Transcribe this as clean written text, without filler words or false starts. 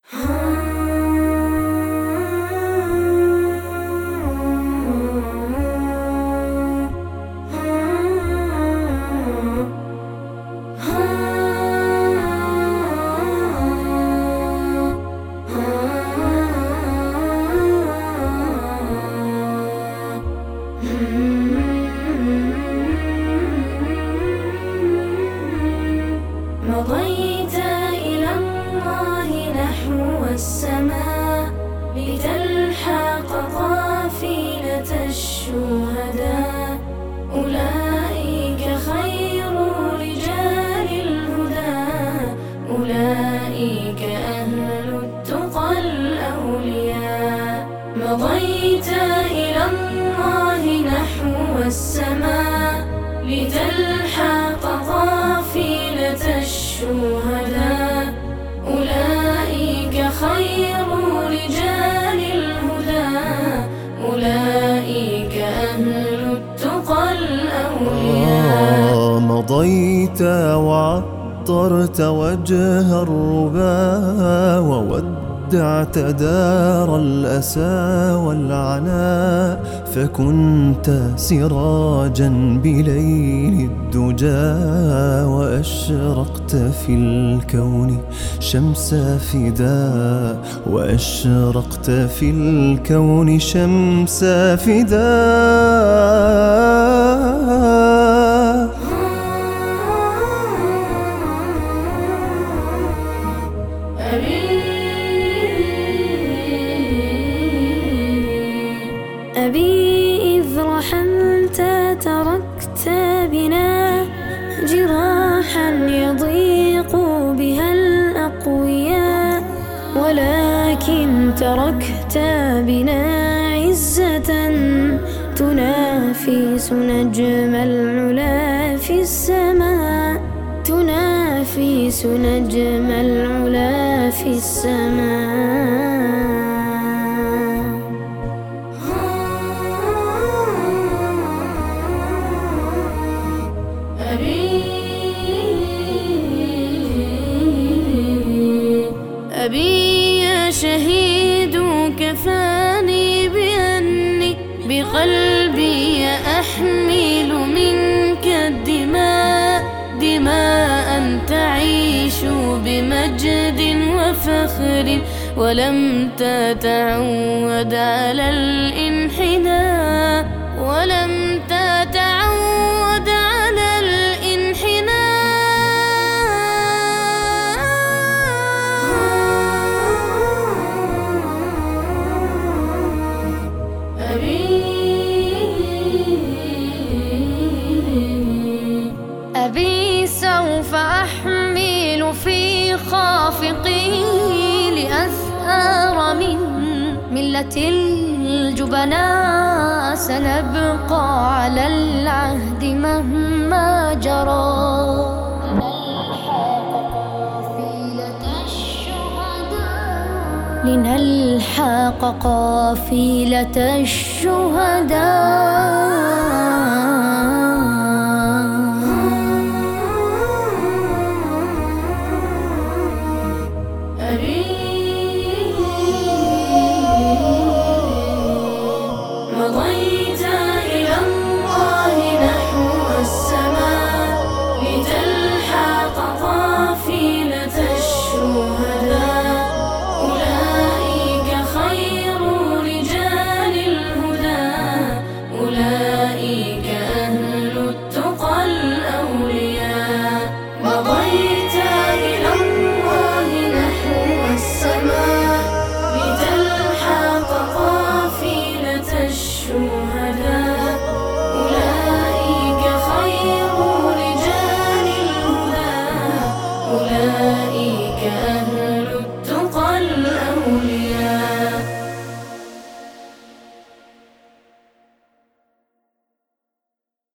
مضيت إلى الله نحو السماء لتلحق قافلة الشهداء. أولئك خير رجال الهدى، أولئك أهل التقى الأولياء. مضيت إلى الله نحو السماء لتلحق قافلة الشهداء. أولئك خير رجال الهدى، أولئك أهل التقى الأولياء. مضيت وعطرت وجه الربا، وودعت دار الأسى والعناء، فكنت سراجا بليل الدجى، وأشرقت في الكون شمس فداء، وأشرقت في الكون شمس فداء. أبي إذ رحلت تركت بنا جراحا يضيق بها الأقوياء، ولكن تركت بنا عزة تنافس نجم العلا في السماء، تنافس نجم العلا في السماء. أبي يا شهيد كفاني بأني بقلبي أحمل منك الدماء، دماء تعيش بمجد وفخر، ولم تتعود على الانحناء، ولم تتعود على الانحناء. أبي سوف أحمل في خافقي لأثار من ملة الجبناء، سنبقى على العهد مهما جرى. لنلحق قافلة الشهداء. مضيت إلى الله نحو السماء لتلحق قافلة الشهداء. أولئك خير رجال الهدى، أولئك أهل التقى الأولياء. مضيت إلى الله نحو السماء لتلحق قافلة الشهداء. أولئك خير رجال الهدى، أولئك أهل